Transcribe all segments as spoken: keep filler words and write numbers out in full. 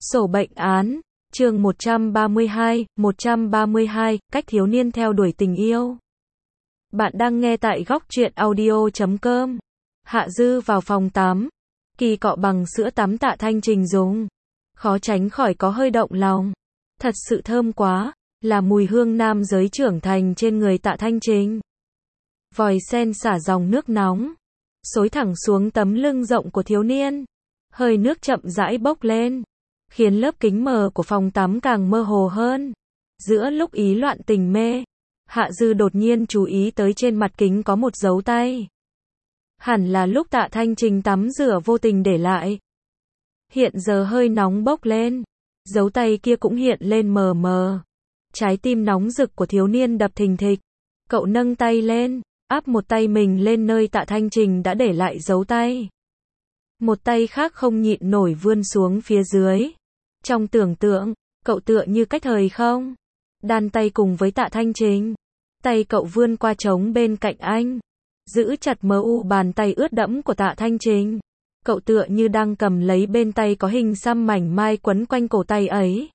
Sổ bệnh án, chương một trăm ba mươi hai, một trăm ba mươi hai, cách thiếu niên theo đuổi tình yêu. Bạn đang nghe tại góc truyện audio chấm com. Hạ Dư vào phòng tắm. Kỳ cọ bằng sữa tắm Tạ Thanh Trình dùng. Khó tránh khỏi có hơi động lòng. Thật sự thơm quá, là mùi hương nam giới trưởng thành trên người Tạ Thanh Trình. Vòi sen xả dòng nước nóng, xối thẳng xuống tấm lưng rộng của thiếu niên. Hơi nước chậm rãi bốc lên, khiến lớp kính mờ của phòng tắm càng mơ hồ hơn. Giữa lúc ý loạn tình mê, Hạ Dư đột nhiên chú ý tới trên mặt kính có một dấu tay. Hẳn là lúc Tạ Thanh Trình tắm rửa vô tình để lại. Hiện giờ hơi nóng bốc lên, dấu tay kia cũng hiện lên mờ mờ. Trái tim nóng rực của thiếu niên đập thình thịch. Cậu nâng tay lên, áp một tay mình lên nơi Tạ Thanh Trình đã để lại dấu tay. Một tay khác không nhịn nổi vươn xuống phía dưới. Trong tưởng tượng, cậu tựa như cách thời không. Đan tay cùng với Tạ Thanh Trình. Tay cậu vươn qua trống bên cạnh anh. Giữ chặt mờ u bàn tay ướt đẫm của Tạ Thanh Trình. Cậu tựa như đang cầm lấy bên tay có hình xăm mảnh mai quấn quanh cổ tay ấy.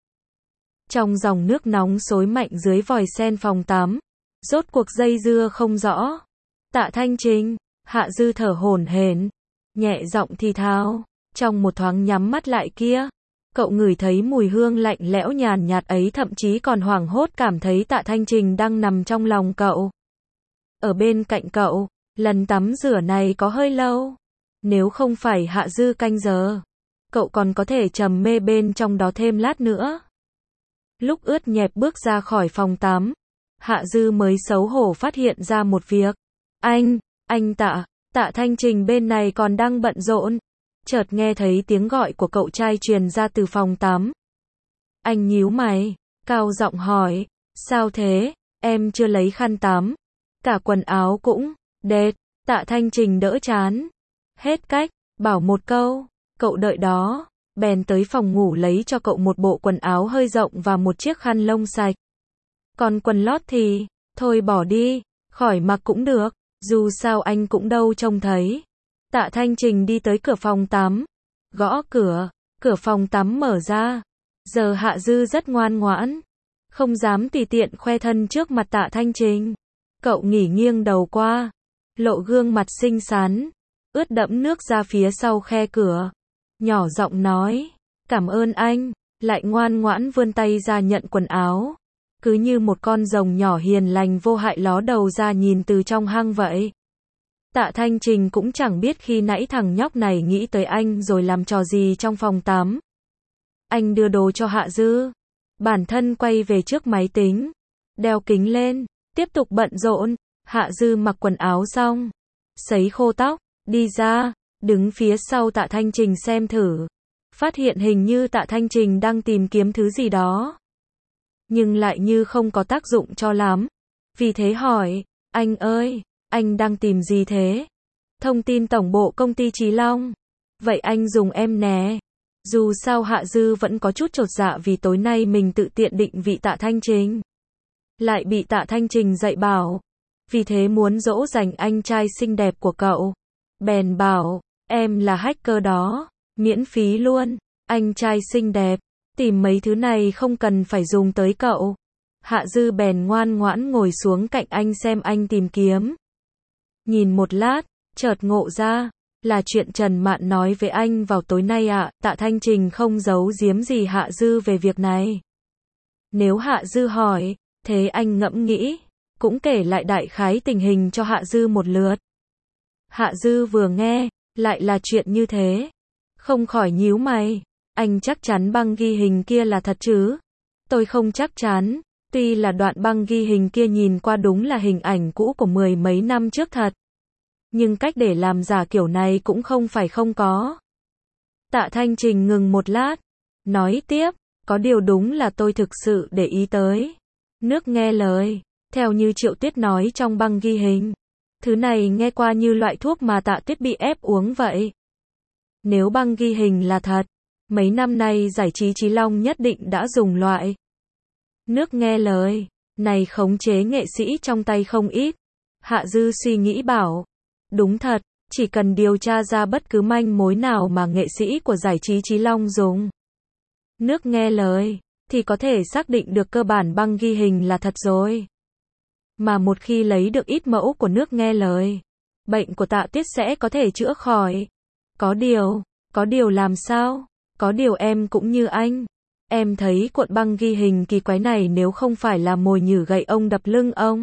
Trong dòng nước nóng xối mạnh dưới vòi sen phòng tắm. Rốt cuộc dây dưa không rõ. Tạ Thanh Trình, Hạ Dư thở hổn hển, nhẹ giọng thì thào. Trong một thoáng nhắm mắt lại kia, cậu ngửi thấy mùi hương lạnh lẽo nhàn nhạt ấy, thậm chí còn hoảng hốt cảm thấy Tạ Thanh Trình đang nằm trong lòng cậu. Ở bên cạnh cậu, lần tắm rửa này có hơi lâu. Nếu không phải Hạ Dư canh giờ, cậu còn có thể trầm mê bên trong đó thêm lát nữa. Lúc ướt nhẹp bước ra khỏi phòng tắm, Hạ Dư mới xấu hổ phát hiện ra một việc. Anh, anh Tạ, Tạ Thanh Trình bên này còn đang bận rộn. Chợt nghe thấy tiếng gọi của cậu trai truyền ra từ phòng tắm. Anh nhíu mày, cao giọng hỏi, sao thế, em chưa lấy khăn tắm. Cả quần áo cũng, đệt, Tạ Thanh Trình đỡ chán. Hết cách, bảo một câu, cậu đợi đó, bèn tới phòng ngủ lấy cho cậu một bộ quần áo hơi rộng và một chiếc khăn lông sạch. Còn quần lót thì, thôi bỏ đi, khỏi mặc cũng được, dù sao anh cũng đâu trông thấy. Tạ Thanh Trình đi tới cửa phòng tắm, gõ cửa, cửa phòng tắm mở ra. Giờ Hạ Dư rất ngoan ngoãn, không dám tùy tiện khoe thân trước mặt Tạ Thanh Trình. Cậu nghỉ nghiêng đầu qua, lộ gương mặt xinh xắn, ướt đẫm nước ra phía sau khe cửa. Nhỏ giọng nói, cảm ơn anh, lại ngoan ngoãn vươn tay ra nhận quần áo. Cứ như một con rồng nhỏ hiền lành vô hại ló đầu ra nhìn từ trong hang vậy. Tạ Thanh Trình cũng chẳng biết khi nãy thằng nhóc này nghĩ tới anh rồi làm trò gì trong phòng tắm. Anh đưa đồ cho Hạ Dư, bản thân quay về trước máy tính, đeo kính lên, tiếp tục bận rộn. Hạ Dư mặc quần áo xong, sấy khô tóc, đi ra, đứng phía sau Tạ Thanh Trình xem thử. Phát hiện hình như Tạ Thanh Trình đang tìm kiếm thứ gì đó, nhưng lại như không có tác dụng cho lắm. Vì thế hỏi, anh ơi, anh đang tìm gì thế? Thông tin tổng bộ công ty Chí Long. Vậy anh dùng em nè. Dù sao Hạ Dư vẫn có chút chột dạ vì tối nay mình tự tiện định vị Tạ Thanh Trình, lại bị Tạ Thanh Trình dạy bảo. Vì thế muốn dỗ dành anh trai xinh đẹp của cậu. Bèn bảo, em là hacker đó, miễn phí luôn, anh trai xinh đẹp. Tìm mấy thứ này không cần phải dùng tới cậu. Hạ Dư bèn ngoan ngoãn ngồi xuống cạnh anh xem anh tìm kiếm. Nhìn một lát, chợt ngộ ra, là chuyện Trần Mạn nói với anh vào tối nay ạ. À. Tạ Thanh Trình không giấu giếm gì Hạ Dư về việc này. Nếu Hạ Dư hỏi, thế anh ngẫm nghĩ, cũng kể lại đại khái tình hình cho Hạ Dư một lượt. Hạ Dư vừa nghe, lại là chuyện như thế, không khỏi nhíu mày. Anh chắc chắn băng ghi hình kia là thật chứ? Tôi không chắc chắn, tuy là đoạn băng ghi hình kia nhìn qua đúng là hình ảnh cũ của mười mấy năm trước thật. Nhưng cách để làm giả kiểu này cũng không phải không có. Tạ Thanh Trình ngừng một lát, nói tiếp, có điều đúng là tôi thực sự để ý tới. Nước nghe lời, theo như Triệu Tuyết nói trong băng ghi hình. Thứ này nghe qua như loại thuốc mà Tạ Tuyết bị ép uống vậy. Nếu băng ghi hình là thật, mấy năm nay giải trí Chí Long nhất định đã dùng loại nước nghe lời này khống chế nghệ sĩ trong tay không ít. Hạ Dư suy nghĩ bảo, đúng thật, chỉ cần điều tra ra bất cứ manh mối nào mà nghệ sĩ của giải trí Chí Long dùng, Nước nghe lời, thì có thể xác định được cơ bản băng ghi hình là thật rồi. Mà một khi lấy được ít mẫu của nước nghe lời, bệnh của Tạ Tuyết sẽ có thể chữa khỏi. Có điều, có điều làm sao? Có điều em cũng như anh. Em thấy cuộn băng ghi hình kỳ quái này nếu không phải là mồi nhử gậy ông đập lưng ông,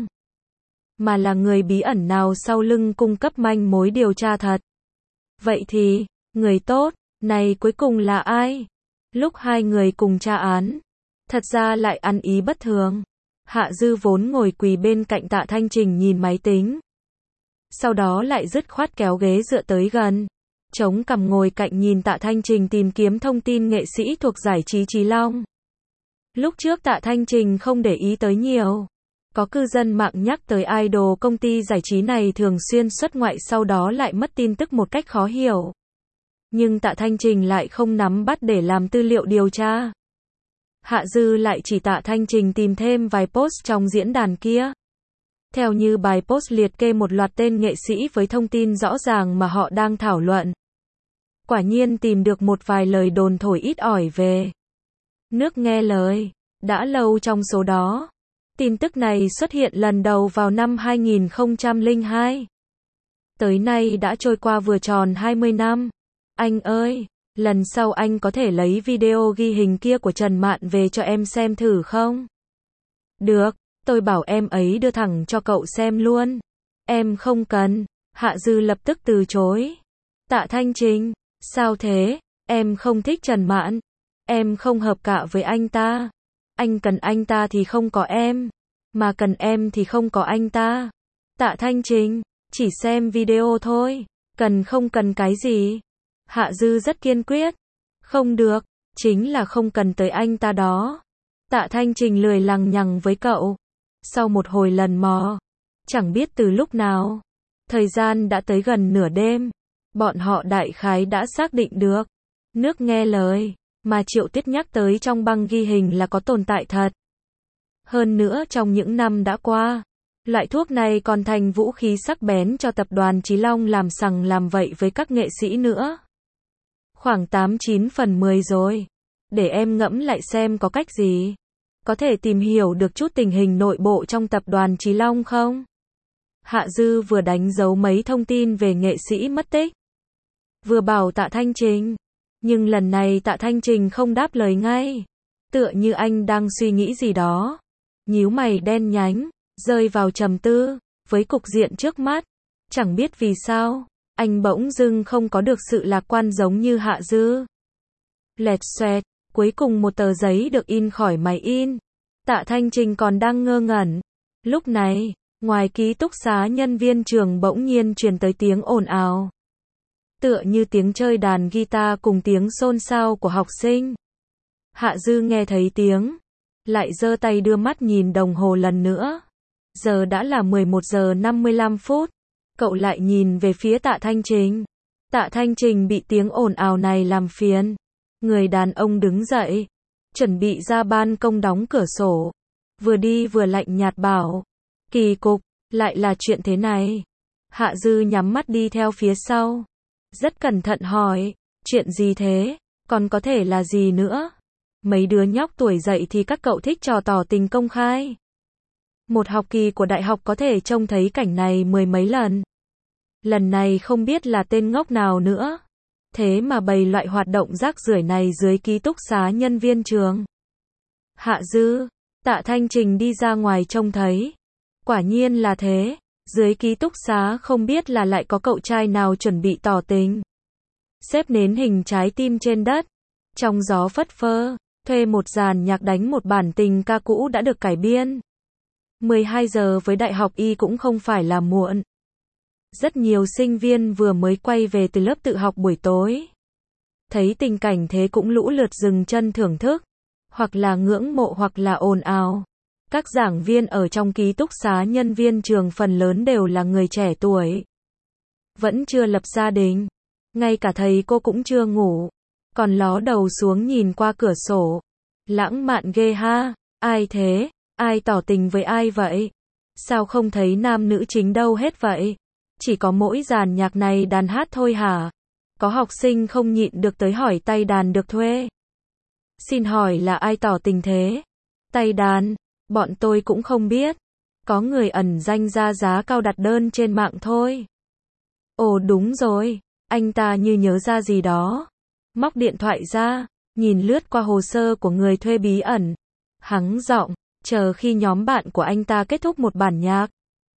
mà là người bí ẩn nào sau lưng cung cấp manh mối điều tra thật. Vậy thì, người tốt, này cuối cùng là ai? Lúc hai người cùng tra án, thật ra lại ăn ý bất thường. Hạ Dư vốn ngồi quỳ bên cạnh Tạ Thanh Trình nhìn máy tính. Sau đó lại dứt khoát kéo ghế dựa tới gần, chống cằm ngồi cạnh nhìn Tạ Thanh Trình tìm kiếm thông tin nghệ sĩ thuộc giải trí Chí Long. Lúc trước Tạ Thanh Trình không để ý tới nhiều. Có cư dân mạng nhắc tới idol công ty giải trí này thường xuyên xuất ngoại sau đó lại mất tin tức một cách khó hiểu. Nhưng Tạ Thanh Trình lại không nắm bắt để làm tư liệu điều tra. Hạ Dư lại chỉ Tạ Thanh Trình tìm thêm vài post trong diễn đàn kia. Theo như bài post liệt kê một loạt tên nghệ sĩ với thông tin rõ ràng mà họ đang thảo luận. Quả nhiên tìm được một vài lời đồn thổi ít ỏi về nước nghe lời. Đã lâu trong số đó. Tin tức này xuất hiện lần đầu vào năm hai nghìn không trăm lẻ hai. Tới nay đã trôi qua vừa tròn hai mươi năm. Anh ơi, lần sau anh có thể lấy video ghi hình kia của Trần Mạn về cho em xem thử không? Được, tôi bảo em ấy đưa thẳng cho cậu xem luôn. Em không cần. Hạ Dư lập tức từ chối. Tạ Thanh Trình, sao thế? Em không thích Trần Mạn. Em không hợp cạ với anh ta. Anh cần anh ta thì không có em, mà cần em thì không có anh ta. Tạ Thanh Trình, chỉ xem video thôi, cần không cần cái gì? Hạ Dư rất kiên quyết. Không được, chính là không cần tới anh ta đó. Tạ Thanh Trình lười lằng nhằng với cậu. Sau một hồi lần mò, chẳng biết từ lúc nào, thời gian đã tới gần nửa đêm, bọn họ đại khái đã xác định được, nước nghe lời mà Triệu Tuyết nhắc tới trong băng ghi hình là có tồn tại thật. Hơn nữa trong những năm đã qua, loại thuốc này còn thành vũ khí sắc bén cho tập đoàn Chí Long làm sằng làm vậy với các nghệ sĩ nữa. Khoảng tám chín phần mười rồi. Để em ngẫm lại xem có cách gì có thể tìm hiểu được chút tình hình nội bộ trong tập đoàn Chí Long không? Hạ Dư vừa đánh dấu mấy thông tin về nghệ sĩ mất tích, vừa bảo Tạ Thanh Trình. Nhưng lần này Tạ Thanh Trình không đáp lời ngay. Tựa như anh đang suy nghĩ gì đó. Nhíu mày đen nhánh, rơi vào trầm tư, với cục diện trước mắt. Chẳng biết vì sao, anh bỗng dưng không có được sự lạc quan giống như Hạ Dư. Lẹt xoẹt, cuối cùng một tờ giấy được in khỏi máy in. Tạ Thanh Trình còn đang ngơ ngẩn. Lúc này, ngoài ký túc xá nhân viên trường bỗng nhiên truyền tới tiếng ồn ào. Tựa như tiếng chơi đàn guitar cùng tiếng xôn xao của học sinh. Hạ Dư nghe thấy tiếng, lại giơ tay đưa mắt nhìn đồng hồ lần nữa. Giờ đã là mười một giờ năm mươi lăm phút. Cậu lại nhìn về phía Tạ Thanh Trình. Tạ Thanh Trình bị tiếng ồn ào này làm phiền. Người đàn ông đứng dậy, chuẩn bị ra ban công đóng cửa sổ. Vừa đi vừa lạnh nhạt bảo. Kỳ cục, lại là chuyện thế này. Hạ Dư nhắm mắt đi theo phía sau. Rất cẩn thận hỏi, chuyện gì thế, còn có thể là gì nữa? Mấy đứa nhóc tuổi dậy thì các cậu thích trò tỏ tình công khai. Một học kỳ của đại học có thể trông thấy cảnh này mười mấy lần. Lần này không biết là tên ngốc nào nữa. Thế mà bày loại hoạt động rác rưởi này dưới ký túc xá nhân viên trường. Hạ Dư, Tạ Thanh Trình đi ra ngoài trông thấy. Quả nhiên là thế. Dưới ký túc xá không biết là lại có cậu trai nào chuẩn bị tỏ tình. Xếp nến hình trái tim trên đất. Trong gió phất phơ, thuê một dàn nhạc đánh một bản tình ca cũ đã được cải biên. mười hai giờ với đại học Y cũng không phải là muộn. Rất nhiều sinh viên vừa mới quay về từ lớp tự học buổi tối. Thấy tình cảnh thế cũng lũ lượt dừng chân thưởng thức. Hoặc là ngưỡng mộ hoặc là ồn ào. Các giảng viên ở trong ký túc xá nhân viên trường phần lớn đều là người trẻ tuổi. Vẫn chưa lập gia đình. Ngay cả thầy cô cũng chưa ngủ. Còn ló đầu xuống nhìn qua cửa sổ. Lãng mạn ghê ha. Ai thế? Ai tỏ tình với ai vậy? Sao không thấy nam nữ chính đâu hết vậy? Chỉ có mỗi dàn nhạc này đàn hát thôi hả? Có học sinh không nhịn được tới hỏi tay đàn được thuê. Xin hỏi là ai tỏ tình thế? Tay đàn, bọn tôi cũng không biết. Có người ẩn danh ra giá cao đặt đơn trên mạng thôi. Ồ đúng rồi, anh ta như nhớ ra gì đó. Móc điện thoại ra, nhìn lướt qua hồ sơ của người thuê bí ẩn. Hắng giọng, chờ khi nhóm bạn của anh ta kết thúc một bản nhạc.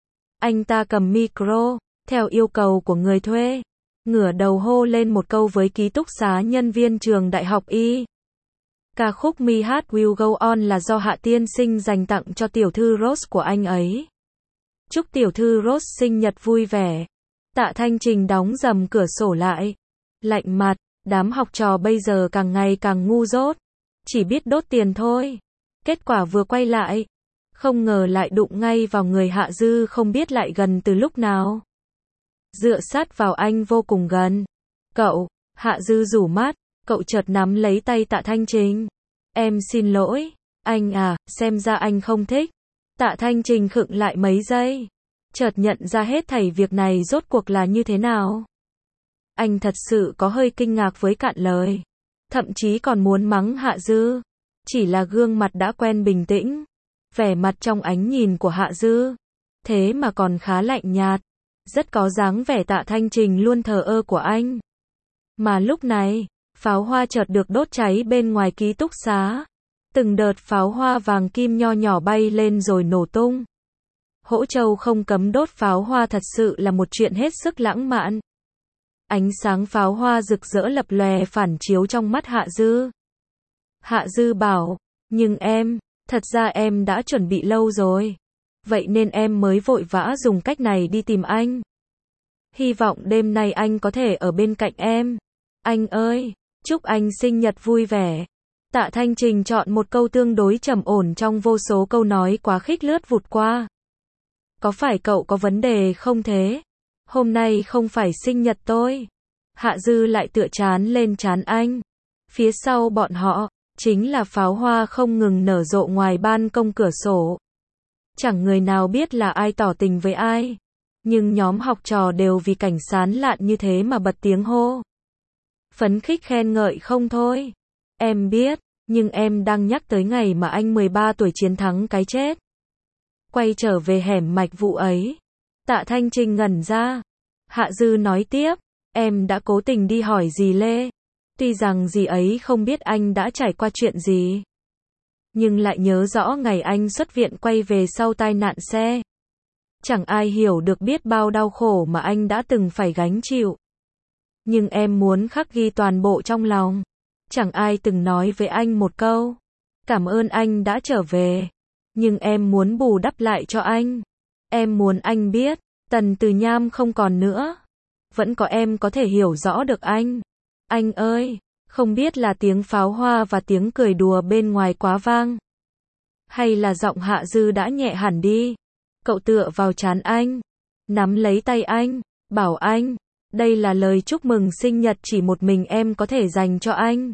Anh ta cầm micro, theo yêu cầu của người thuê, ngửa đầu hô lên một câu với ký túc xá nhân viên trường đại học Y. Ca khúc My Heart Will Go On là do Hạ Tiên Sinh dành tặng cho tiểu thư Rose của anh ấy. Chúc tiểu thư Rose sinh nhật vui vẻ. Tạ Thanh Trình đóng dầm cửa sổ lại. Lạnh mặt, đám học trò bây giờ càng ngày càng ngu dốt. Chỉ biết đốt tiền thôi. Kết quả vừa quay lại, không ngờ lại đụng ngay vào người Hạ Dư không biết lại gần từ lúc nào. Dựa sát vào anh vô cùng gần. Cậu, Hạ Dư rủ mắt, cậu chợt nắm lấy tay Tạ Thanh Trình. Em xin lỗi, anh à, xem ra anh không thích. Tạ Thanh Trình khựng lại mấy giây. Chợt nhận ra hết thảy việc này rốt cuộc là như thế nào. Anh thật sự có hơi kinh ngạc với cạn lời. Thậm chí còn muốn mắng Hạ Dư. Chỉ là gương mặt đã quen bình tĩnh. Vẻ mặt trong ánh nhìn của Hạ Dư. Thế mà còn khá lạnh nhạt. Rất có dáng vẻ Tạ Thanh Trình luôn thờ ơ của anh. Mà lúc này, pháo hoa chợt được đốt cháy bên ngoài ký túc xá. Từng đợt pháo hoa vàng kim nho nhỏ bay lên rồi nổ tung. Hỗ Châu không cấm đốt pháo hoa thật sự là một chuyện hết sức lãng mạn. Ánh sáng pháo hoa rực rỡ lập lòe phản chiếu trong mắt Hạ Dư. Hạ Dư bảo, nhưng em, thật ra em đã chuẩn bị lâu rồi. Vậy nên em mới vội vã dùng cách này đi tìm anh. Hy vọng đêm nay anh có thể ở bên cạnh em. Anh ơi, chúc anh sinh nhật vui vẻ. Tạ Thanh Trình chọn một câu tương đối trầm ổn trong vô số câu nói quá khích lướt vụt qua. Có phải cậu có vấn đề không thế? Hôm nay không phải sinh nhật tôi. Hạ Dư lại tựa trán lên trán anh. Phía sau bọn họ, chính là pháo hoa không ngừng nở rộ ngoài ban công cửa sổ. Chẳng người nào biết là ai tỏ tình với ai. Nhưng nhóm học trò đều vì cảnh sán lạn như thế mà bật tiếng hô. Phấn khích khen ngợi không thôi. Em biết, nhưng em đang nhắc tới ngày mà anh mười ba tuổi chiến thắng cái chết. Quay trở về hẻm mạch vụ ấy. Tạ Thanh Trình ngẩn ra. Hạ Dư nói tiếp, em đã cố tình đi hỏi dì Lê. Tuy rằng dì ấy không biết anh đã trải qua chuyện gì. Nhưng lại nhớ rõ ngày anh xuất viện quay về sau tai nạn xe. Chẳng ai hiểu được biết bao đau khổ mà anh đã từng phải gánh chịu. Nhưng em muốn khắc ghi toàn bộ trong lòng. Chẳng ai từng nói với anh một câu. Cảm ơn anh đã trở về. Nhưng em muốn bù đắp lại cho anh. Em muốn anh biết, Tần Từ Nham không còn nữa. Vẫn có em có thể hiểu rõ được anh. Anh ơi, không biết là tiếng pháo hoa và tiếng cười đùa bên ngoài quá vang. Hay là giọng Hạ Dư đã nhẹ hẳn đi. Cậu tựa vào trán anh. Nắm lấy tay anh, bảo anh. Đây là lời chúc mừng sinh nhật chỉ một mình em có thể dành cho anh.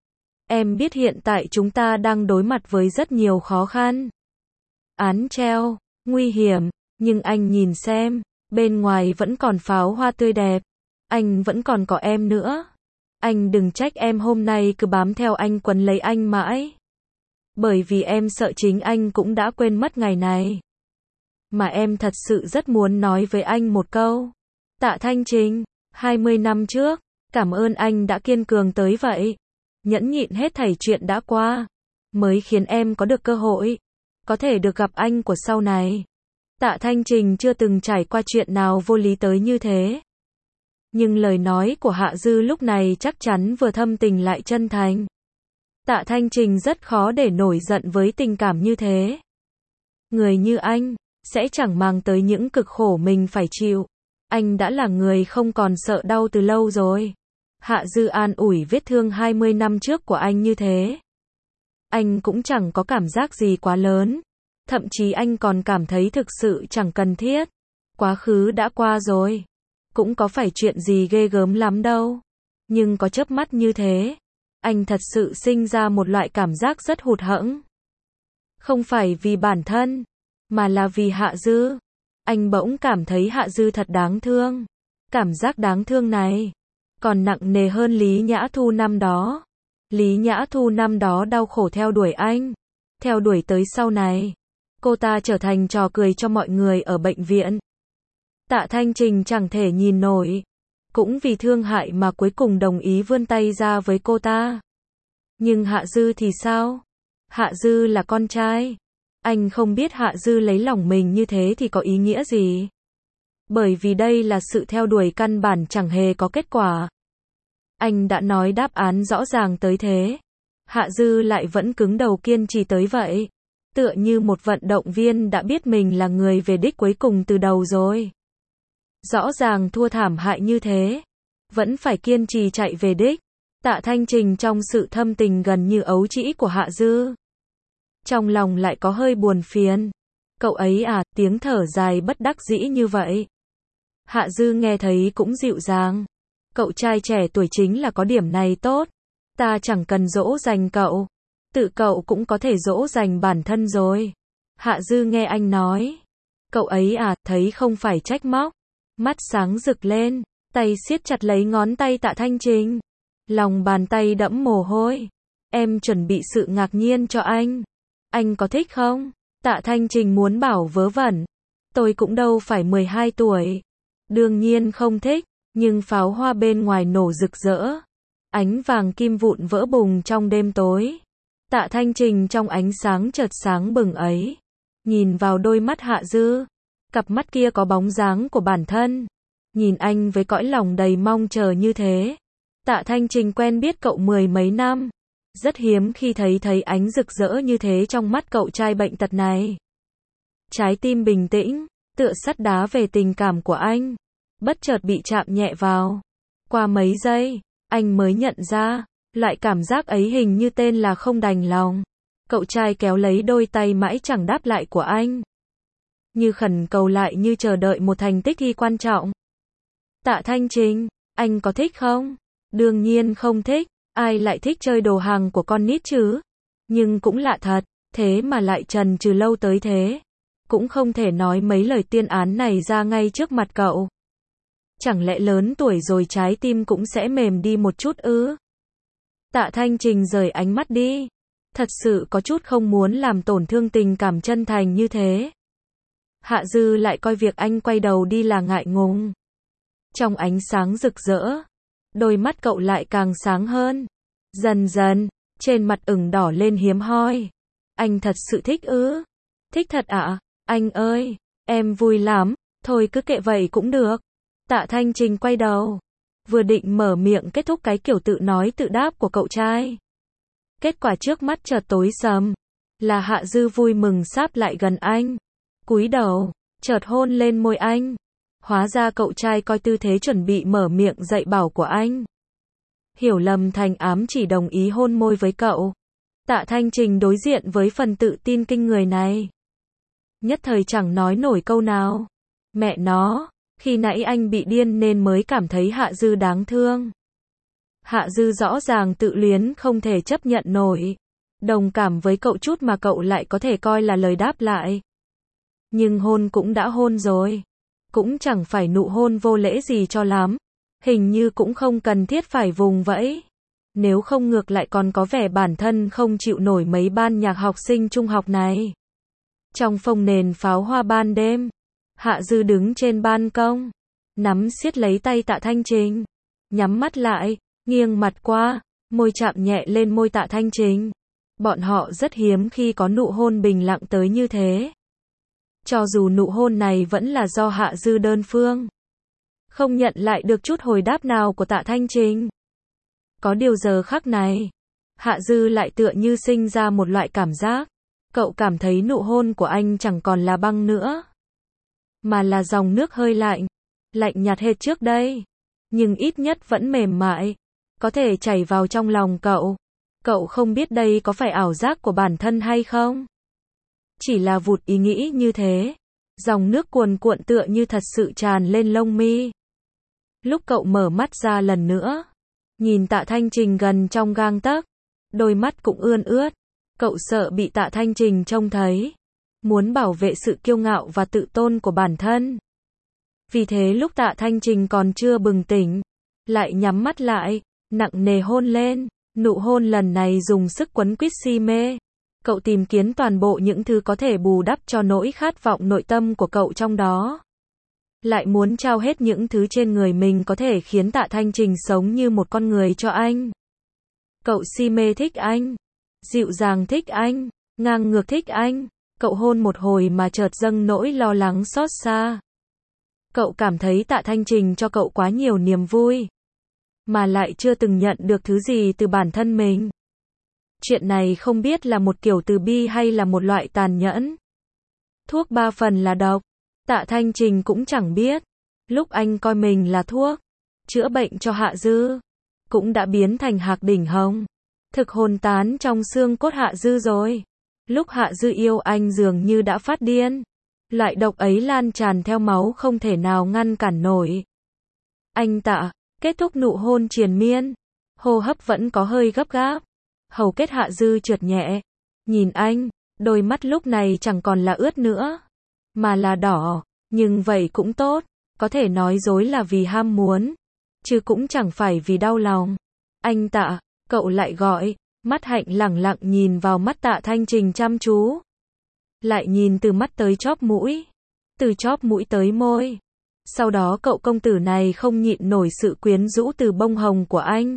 Em biết hiện tại chúng ta đang đối mặt với rất nhiều khó khăn. Án treo, nguy hiểm, nhưng anh nhìn xem, bên ngoài vẫn còn pháo hoa tươi đẹp. Anh vẫn còn có em nữa. Anh đừng trách em hôm nay cứ bám theo anh quấn lấy anh mãi. Bởi vì em sợ chính anh cũng đã quên mất ngày này. Mà em thật sự rất muốn nói với anh một câu. Tạ Thanh Trình, hai mươi năm trước, cảm ơn anh đã kiên cường tới vậy. Nhẫn nhịn hết thảy chuyện đã qua, mới khiến em có được cơ hội, có thể được gặp anh của sau này. Tạ Thanh Trình chưa từng trải qua chuyện nào vô lý tới như thế. Nhưng lời nói của Hạ Dư lúc này chắc chắn vừa thâm tình lại chân thành. Tạ Thanh Trình rất khó để nổi giận với tình cảm như thế. Người như anh, sẽ chẳng mang tới những cực khổ mình phải chịu. Anh đã là người không còn sợ đau từ lâu rồi. Hạ Dư an ủi vết thương hai mươi năm trước của anh như thế. Anh cũng chẳng có cảm giác gì quá lớn. Thậm chí anh còn cảm thấy thực sự chẳng cần thiết. Quá khứ đã qua rồi. Cũng có phải chuyện gì ghê gớm lắm đâu. Nhưng có chớp mắt như thế. Anh thật sự sinh ra một loại cảm giác rất hụt hẫng. Không phải vì bản thân, mà là vì Hạ Dư. Anh bỗng cảm thấy Hạ Dư thật đáng thương. Cảm giác đáng thương này còn nặng nề hơn Lý Nhã Thu năm đó. Lý Nhã Thu năm đó đau khổ theo đuổi anh, theo đuổi tới sau này, cô ta trở thành trò cười cho mọi người ở bệnh viện. Tạ Thanh Trình chẳng thể nhìn nổi, cũng vì thương hại mà cuối cùng đồng ý vươn tay ra với cô ta. Nhưng Hạ Dư thì sao? Hạ Dư là con trai. Anh không biết Hạ Dư lấy lòng mình như thế thì có ý nghĩa gì. Bởi vì đây là sự theo đuổi căn bản chẳng hề có kết quả. Anh đã nói đáp án rõ ràng tới thế. Hạ Dư lại vẫn cứng đầu kiên trì tới vậy. Tựa như một vận động viên đã biết mình là người về đích cuối cùng từ đầu rồi. Rõ ràng thua thảm hại như thế, vẫn phải kiên trì chạy về đích. Tạ Thanh Trình trong sự thâm tình gần như ấu trĩ của Hạ Dư, trong lòng lại có hơi buồn phiền. Cậu ấy à, tiếng thở dài bất đắc dĩ như vậy. Hạ Dư nghe thấy cũng dịu dàng. Cậu trai trẻ tuổi chính là có điểm này tốt. Ta chẳng cần dỗ dành cậu. Tự cậu cũng có thể dỗ dành bản thân rồi. Hạ Dư nghe anh nói. Cậu ấy à, thấy không phải trách móc. Mắt sáng rực lên, tay siết chặt lấy ngón tay Tạ Thanh Trình. Lòng bàn tay đẫm mồ hôi. Em chuẩn bị sự ngạc nhiên cho anh. Anh có thích không? Tạ Thanh Trình muốn bảo vớ vẩn. Tôi cũng đâu phải mười hai tuổi. Đương nhiên không thích, nhưng pháo hoa bên ngoài nổ rực rỡ. Ánh vàng kim vụn vỡ bùng trong đêm tối. Tạ Thanh Trình trong ánh sáng chợt sáng bừng ấy, nhìn vào đôi mắt Hạ Dư. Cặp mắt kia có bóng dáng của bản thân. Nhìn anh với cõi lòng đầy mong chờ như thế. Tạ Thanh Trình quen biết cậu mười mấy năm. Rất hiếm khi thấy thấy ánh rực rỡ như thế trong mắt cậu trai bệnh tật này. Trái tim bình tĩnh, tựa sắt đá về tình cảm của anh. Bất chợt bị chạm nhẹ vào. Qua mấy giây, anh mới nhận ra, loại cảm giác ấy hình như tên là không đành lòng. Cậu trai kéo lấy đôi tay mãi chẳng đáp lại của anh. Như khẩn cầu lại, như chờ đợi một thành tích hy quan trọng. Tạ Thanh Trình, anh có thích không? Đương nhiên không thích, ai lại thích chơi đồ hàng của con nít chứ? Nhưng cũng lạ thật, thế mà lại chần chừ lâu tới thế. Cũng không thể nói mấy lời tiên án này ra ngay trước mặt cậu. Chẳng lẽ lớn tuổi rồi trái tim cũng sẽ mềm đi một chút ư? Tạ Thanh Trình rời ánh mắt đi. Thật sự có chút không muốn làm tổn thương tình cảm chân thành như thế. Hạ Dư lại coi việc anh quay đầu đi là ngại ngùng. Trong ánh sáng rực rỡ, đôi mắt cậu lại càng sáng hơn. Dần dần, trên mặt ửng đỏ lên hiếm hoi. Anh thật sự thích ư? Thích thật ạ? À? Anh ơi, em vui lắm. Thôi cứ kệ vậy cũng được. Tạ Thanh Trình quay đầu, vừa định mở miệng kết thúc cái kiểu tự nói tự đáp của cậu trai. Kết quả trước mắt chợt tối sầm, là Hạ Dư vui mừng sáp lại gần anh, cúi đầu, chợt hôn lên môi anh. Hóa ra cậu trai coi tư thế chuẩn bị mở miệng dạy bảo của anh. Hiểu lầm thành ám chỉ đồng ý hôn môi với cậu. Tạ Thanh Trình đối diện với phần tự tin kinh người này. Nhất thời chẳng nói nổi câu nào. Mẹ nó, khi nãy anh bị điên nên mới cảm thấy Hạ Dư đáng thương. Hạ Dư rõ ràng tự luyến không thể chấp nhận nổi. Đồng cảm với cậu chút mà cậu lại có thể coi là lời đáp lại. Nhưng hôn cũng đã hôn rồi. Cũng chẳng phải nụ hôn vô lễ gì cho lắm. Hình như cũng không cần thiết phải vùng vẫy. Nếu không ngược lại còn có vẻ bản thân không chịu nổi mấy ban nhạc học sinh trung học này. Trong phông nền pháo hoa ban đêm, Hạ Dư đứng trên ban công, nắm siết lấy tay Tạ Thanh Trình, nhắm mắt lại, nghiêng mặt qua, môi chạm nhẹ lên môi Tạ Thanh Trình. Bọn họ rất hiếm khi có nụ hôn bình lặng tới như thế. Cho dù nụ hôn này vẫn là do Hạ Dư đơn phương, không nhận lại được chút hồi đáp nào của Tạ Thanh Trình. Có điều giờ khắc này, Hạ Dư lại tựa như sinh ra một loại cảm giác. Cậu cảm thấy nụ hôn của anh chẳng còn là băng nữa, mà là dòng nước hơi lạnh, lạnh nhạt hết trước đây, nhưng ít nhất vẫn mềm mại, có thể chảy vào trong lòng cậu. Cậu không biết đây có phải ảo giác của bản thân hay không? Chỉ là vụt ý nghĩ như thế, dòng nước cuồn cuộn tựa như thật sự tràn lên lông mi. Lúc cậu mở mắt ra lần nữa, nhìn Tạ Thanh Trình gần trong gang tấc, đôi mắt cũng ươn ướt. Cậu sợ bị Tạ Thanh Trình trông thấy, muốn bảo vệ sự kiêu ngạo và tự tôn của bản thân. Vì thế lúc Tạ Thanh Trình còn chưa bừng tỉnh, lại nhắm mắt lại, nặng nề hôn lên. Nụ hôn lần này dùng sức quấn quýt si mê. Cậu tìm kiếm toàn bộ những thứ có thể bù đắp cho nỗi khát vọng nội tâm của cậu trong đó. Lại muốn trao hết những thứ trên người mình có thể khiến Tạ Thanh Trình sống như một con người cho anh. Cậu si mê thích anh. Dịu dàng thích anh. Ngang ngược thích anh. Cậu hôn một hồi mà chợt dâng nỗi lo lắng xót xa. Cậu cảm thấy Tạ Thanh Trình cho cậu quá nhiều niềm vui. Mà lại chưa từng nhận được thứ gì từ bản thân mình. Chuyện này không biết là một kiểu từ bi hay là một loại tàn nhẫn. Thuốc ba phần là độc. Tạ Thanh Trình cũng chẳng biết. Lúc anh coi mình là thuốc chữa bệnh cho Hạ Dư, cũng đã biến thành hạc đỉnh hồng. Thực hồn tán trong xương cốt Hạ Dư rồi. Lúc Hạ Dư yêu anh dường như đã phát điên. Loại độc ấy lan tràn theo máu không thể nào ngăn cản nổi. Anh Tạ, kết thúc nụ hôn triền miên. Hô hấp vẫn có hơi gấp gáp. Hầu kết Hạ Dư trượt nhẹ. Nhìn anh, đôi mắt lúc này chẳng còn là ướt nữa, mà là đỏ. Nhưng vậy cũng tốt. Có thể nói dối là vì ham muốn, chứ cũng chẳng phải vì đau lòng. Anh Tạ, cậu lại gọi. Mắt Hạnh lẳng lặng nhìn vào mắt Tạ Thanh Trình chăm chú. Lại nhìn từ mắt tới chóp mũi. Từ chóp mũi tới môi. Sau đó cậu công tử này không nhịn nổi sự quyến rũ từ bông hồng của anh.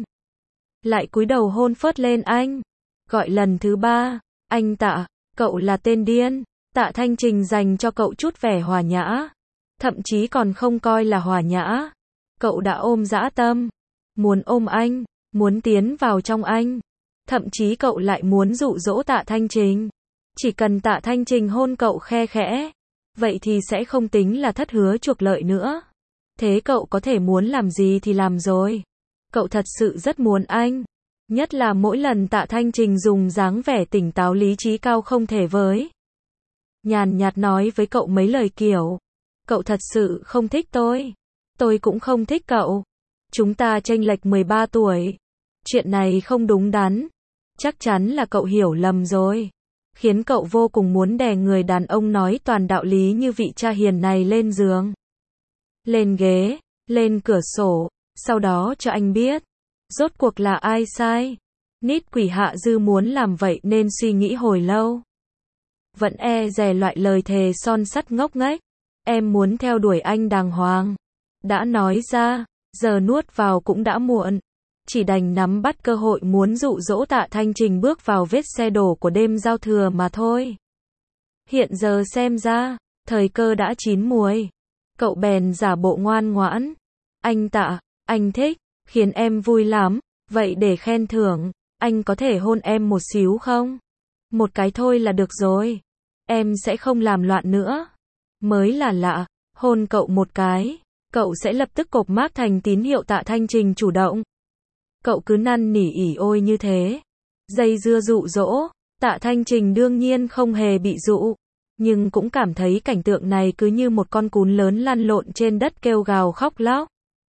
Lại cúi đầu hôn phớt lên anh. Gọi lần thứ ba. Anh Tạ, cậu là tên điên. Tạ Thanh Trình dành cho cậu chút vẻ hòa nhã. Thậm chí còn không coi là hòa nhã. Cậu đã ôm dã tâm. Muốn ôm anh. Muốn tiến vào trong anh. Thậm chí cậu lại muốn dụ dỗ Tạ Thanh Trình. Chỉ cần Tạ Thanh Trình hôn cậu khe khẽ, vậy thì sẽ không tính là thất hứa chuộc lợi nữa. Thế cậu có thể muốn làm gì thì làm rồi. Cậu thật sự rất muốn anh. Nhất là mỗi lần Tạ Thanh Trình dùng dáng vẻ tỉnh táo lý trí cao không thể với. Nhàn nhạt nói với cậu mấy lời kiểu. Cậu thật sự không thích tôi. Tôi cũng không thích cậu. Chúng ta chênh lệch mười ba tuổi. Chuyện này không đúng đắn. Chắc chắn là cậu hiểu lầm rồi. Khiến cậu vô cùng muốn đè người đàn ông nói toàn đạo lý như vị cha hiền này lên giường. Lên ghế. Lên cửa sổ. Sau đó cho anh biết. Rốt cuộc là ai sai. Nít quỷ Hạ Dư muốn làm vậy nên suy nghĩ hồi lâu. Vẫn e dè loại lời thề son sắt ngốc nghếch. Em muốn theo đuổi anh đàng hoàng. Đã nói ra. Giờ nuốt vào cũng đã muộn. Chỉ đành nắm bắt cơ hội muốn dụ dỗ Tạ Thanh Trình bước vào vết xe đổ của đêm giao thừa mà thôi. Hiện giờ xem ra, thời cơ đã chín muồi. Cậu bèn giả bộ ngoan ngoãn. Anh Tạ, anh thích, khiến em vui lắm. Vậy để khen thưởng, anh có thể hôn em một xíu không? Một cái thôi là được rồi. Em sẽ không làm loạn nữa. Mới là lạ, hôn cậu một cái, cậu sẽ lập tức cộp mác thành tín hiệu Tạ Thanh Trình chủ động. Cậu cứ năn nỉ ỉ ôi như thế. Dây dưa dụ dỗ. Tạ Thanh Trình đương nhiên không hề bị dụ. Nhưng cũng cảm thấy cảnh tượng này cứ như một con cún lớn lăn lộn trên đất kêu gào khóc lóc.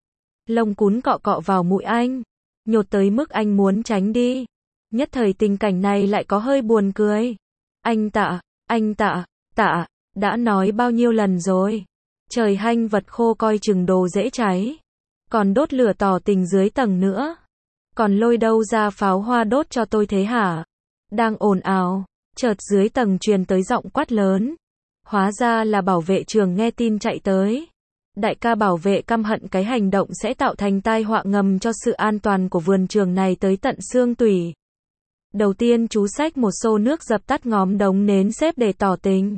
Lông cún cọ cọ vào mũi anh. Nhột tới mức anh muốn tránh đi. Nhất thời tình cảnh này lại có hơi buồn cười. Anh Tạ, anh Tạ, Tạ, đã nói bao nhiêu lần rồi. Trời hanh vật khô coi chừng đồ dễ cháy. Còn đốt lửa tỏ tình dưới tầng nữa. Còn lôi đâu ra pháo hoa đốt cho tôi thế hả? Đang ồn ào, chợt dưới tầng truyền tới giọng quát lớn. Hóa ra là bảo vệ trường nghe tin chạy tới. Đại ca bảo vệ căm hận cái hành động sẽ tạo thành tai họa ngầm cho sự an toàn của vườn trường này tới tận xương tủy. Đầu tiên chú xách một xô nước dập tắt ngóm đống nến xếp để tỏ tình.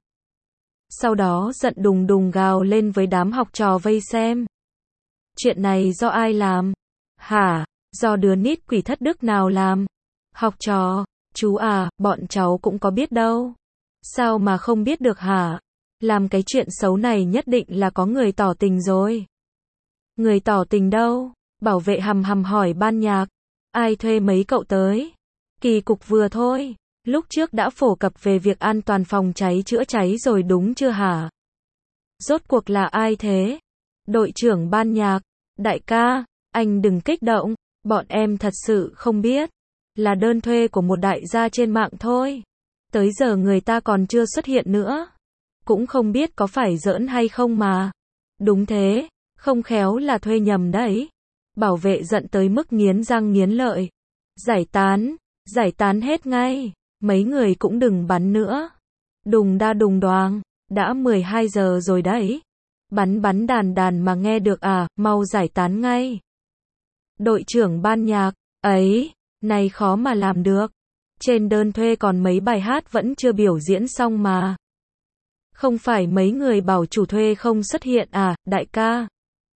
Sau đó giận đùng đùng gào lên với đám học trò vây xem. Chuyện này do ai làm? Hả? Do đứa nít quỷ thất đức nào làm? Học trò, chú à, bọn cháu cũng có biết đâu. Sao mà không biết được hả? Làm cái chuyện xấu này nhất định là có người tỏ tình rồi. Người tỏ tình đâu? Bảo vệ hầm hầm hỏi ban nhạc. Ai thuê mấy cậu tới? Kỳ cục vừa thôi. Lúc trước đã phổ cập về việc an toàn phòng cháy chữa cháy rồi đúng chưa hả? Rốt cuộc là ai thế? Đội trưởng ban nhạc. Đại ca, anh đừng kích động. Bọn em thật sự không biết. Là đơn thuê của một đại gia trên mạng thôi. Tới giờ người ta còn chưa xuất hiện nữa. Cũng không biết có phải giỡn hay không mà. Đúng thế, không khéo là thuê nhầm đấy. Bảo vệ giận tới mức nghiến răng nghiến lợi. Giải tán, giải tán hết ngay. Mấy người cũng đừng bắn nữa. Đùng đa đùng đoàng, đã mười hai giờ rồi đấy. Bắn bắn đàn đàn mà nghe được à, mau giải tán ngay. Đội trưởng ban nhạc, ấy, này khó mà làm được. Trên đơn thuê còn mấy bài hát vẫn chưa biểu diễn xong mà. Không phải mấy người bảo chủ thuê không xuất hiện à, đại ca.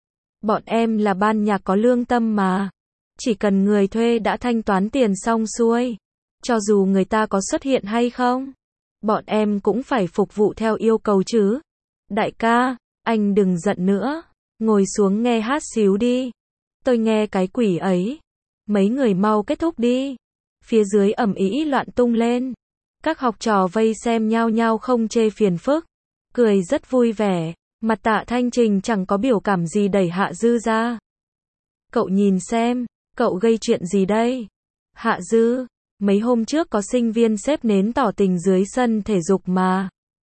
Bọn em là ban nhạc có lương tâm mà. Chỉ cần người thuê đã thanh toán tiền xong xuôi. Cho dù người ta có xuất hiện hay không. Bọn em cũng phải phục vụ theo yêu cầu chứ. Đại ca, anh đừng giận nữa. Ngồi xuống nghe hát xíu đi. Tôi nghe cái quỷ ấy. Mấy người mau kết thúc đi. Phía dưới ầm ĩ loạn tung lên. Các học trò vây xem nhao nhao không chê phiền phức. Cười rất vui vẻ. Mặt Tạ Thanh Trình chẳng có biểu cảm gì đẩy Hạ Dư ra. Cậu nhìn xem, cậu gây chuyện gì đây? Hạ Dư, mấy hôm trước có sinh viên xếp nến tỏ tình dưới sân thể dục mà.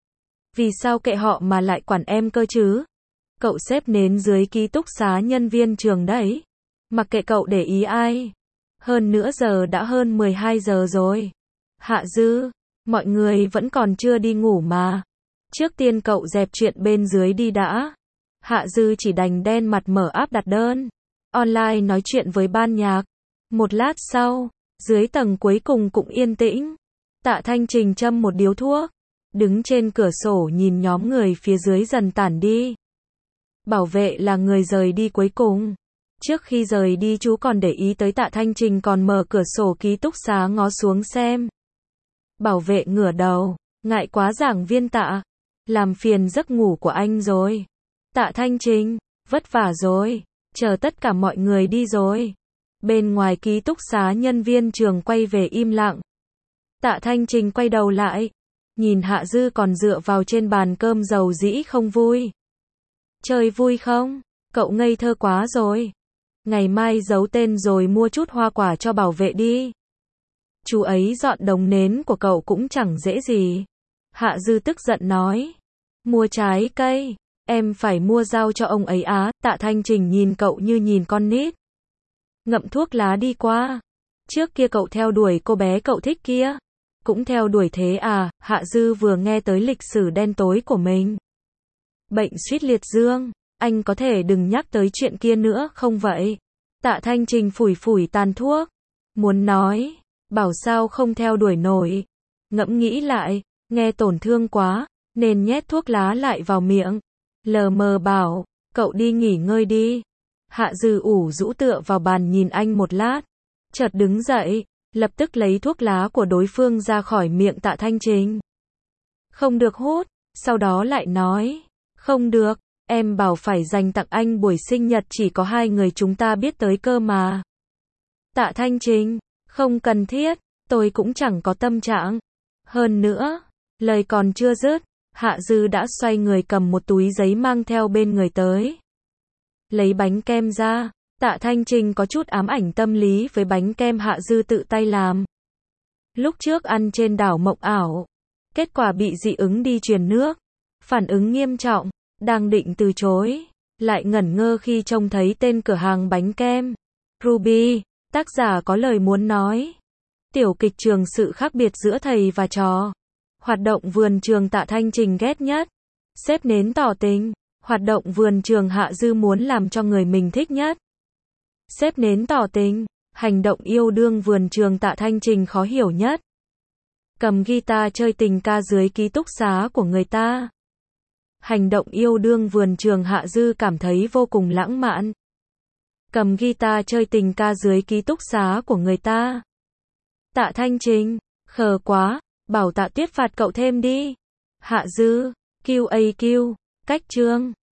Vì sao kệ họ mà lại quản em cơ chứ? Cậu xếp nến dưới ký túc xá nhân viên trường đấy. Mặc kệ cậu để ý ai. Hơn nữa giờ đã hơn mười hai giờ rồi. Hạ Dư, mọi người vẫn còn chưa đi ngủ mà. Trước tiên cậu dẹp chuyện bên dưới đi đã. Hạ Dư chỉ đành đen mặt mở áp đặt đơn. Online nói chuyện với ban nhạc. Một lát sau, dưới tầng cuối cùng cũng yên tĩnh. Tạ Thanh Trình châm một điếu thuốc. Đứng trên cửa sổ nhìn nhóm người phía dưới dần tản đi. Bảo vệ là người rời đi cuối cùng. Trước khi rời đi chú còn để ý tới Tạ Thanh Trình còn mở cửa sổ ký túc xá ngó xuống xem. Bảo vệ ngửa đầu. Ngại quá giảng viên Tạ. Làm phiền giấc ngủ của anh rồi. Tạ Thanh Trình, vất vả rồi. Chờ tất cả mọi người đi rồi. Bên ngoài ký túc xá nhân viên trường quay về im lặng. Tạ Thanh Trình quay đầu lại. Nhìn Hạ Dư còn dựa vào trên bàn cơm dầu dĩ không vui. Chơi vui không? Cậu ngây thơ quá rồi. Ngày mai giấu tên rồi mua chút hoa quả cho bảo vệ đi. Chú ấy dọn đống nến của cậu cũng chẳng dễ gì. Hạ Dư tức giận nói. Mua trái cây. Em phải mua rau cho ông ấy á. Tạ Thanh Trình nhìn cậu như nhìn con nít. Ngậm thuốc lá đi qua. Trước kia cậu theo đuổi cô bé cậu thích kia. Cũng theo đuổi thế à. Hạ Dư vừa nghe tới lịch sử đen tối của mình. Bệnh suýt liệt dương. Anh có thể đừng nhắc tới chuyện kia nữa không vậy? Tạ Thanh Trình phủi phủi tàn thuốc. Muốn nói. Bảo sao không theo đuổi nổi. Ngẫm nghĩ lại. Nghe tổn thương quá. Nên nhét thuốc lá lại vào miệng. Lờ mờ bảo. Cậu đi nghỉ ngơi đi. Hạ Dư ủ rũ tựa vào bàn nhìn anh một lát. Chợt đứng dậy. Lập tức lấy thuốc lá của đối phương ra khỏi miệng Tạ Thanh Trình. Không được hút. Sau đó lại nói. Không được. Em bảo phải dành tặng anh buổi sinh nhật chỉ có hai người chúng ta biết tới cơ mà. Tạ Thanh Trình. Không cần thiết. Tôi cũng chẳng có tâm trạng. Hơn nữa. Lời còn chưa dứt. Hạ Dư đã xoay người cầm một túi giấy mang theo bên người tới. Lấy bánh kem ra. Tạ Thanh Trình có chút ám ảnh tâm lý với bánh kem Hạ Dư tự tay làm. Lúc trước ăn trên đảo Mộng Ảo. Kết quả bị dị ứng đi truyền nước. Phản ứng nghiêm trọng. Đang định từ chối. Lại ngẩn ngơ khi trông thấy tên cửa hàng bánh kem. Ruby. Tác giả có lời muốn nói. Tiểu kịch trường sự khác biệt giữa thầy và trò. Hoạt động vườn trường Tạ Thanh Trình ghét nhất. Xếp nến tỏ tình. Hoạt động vườn trường Hạ Dư muốn làm cho người mình thích nhất. Xếp nến tỏ tình. Hành động yêu đương vườn trường Tạ Thanh Trình khó hiểu nhất. Cầm guitar chơi tình ca dưới ký túc xá của người ta. Hành động yêu đương vườn trường Hạ Dư cảm thấy vô cùng lãng mạn. Cầm guitar chơi tình ca dưới ký túc xá của người ta. Tạ Thanh Trình, khờ quá, bảo Tạ Tuyết phạt cậu thêm đi. Hạ Dư, quy a quy, cách chương.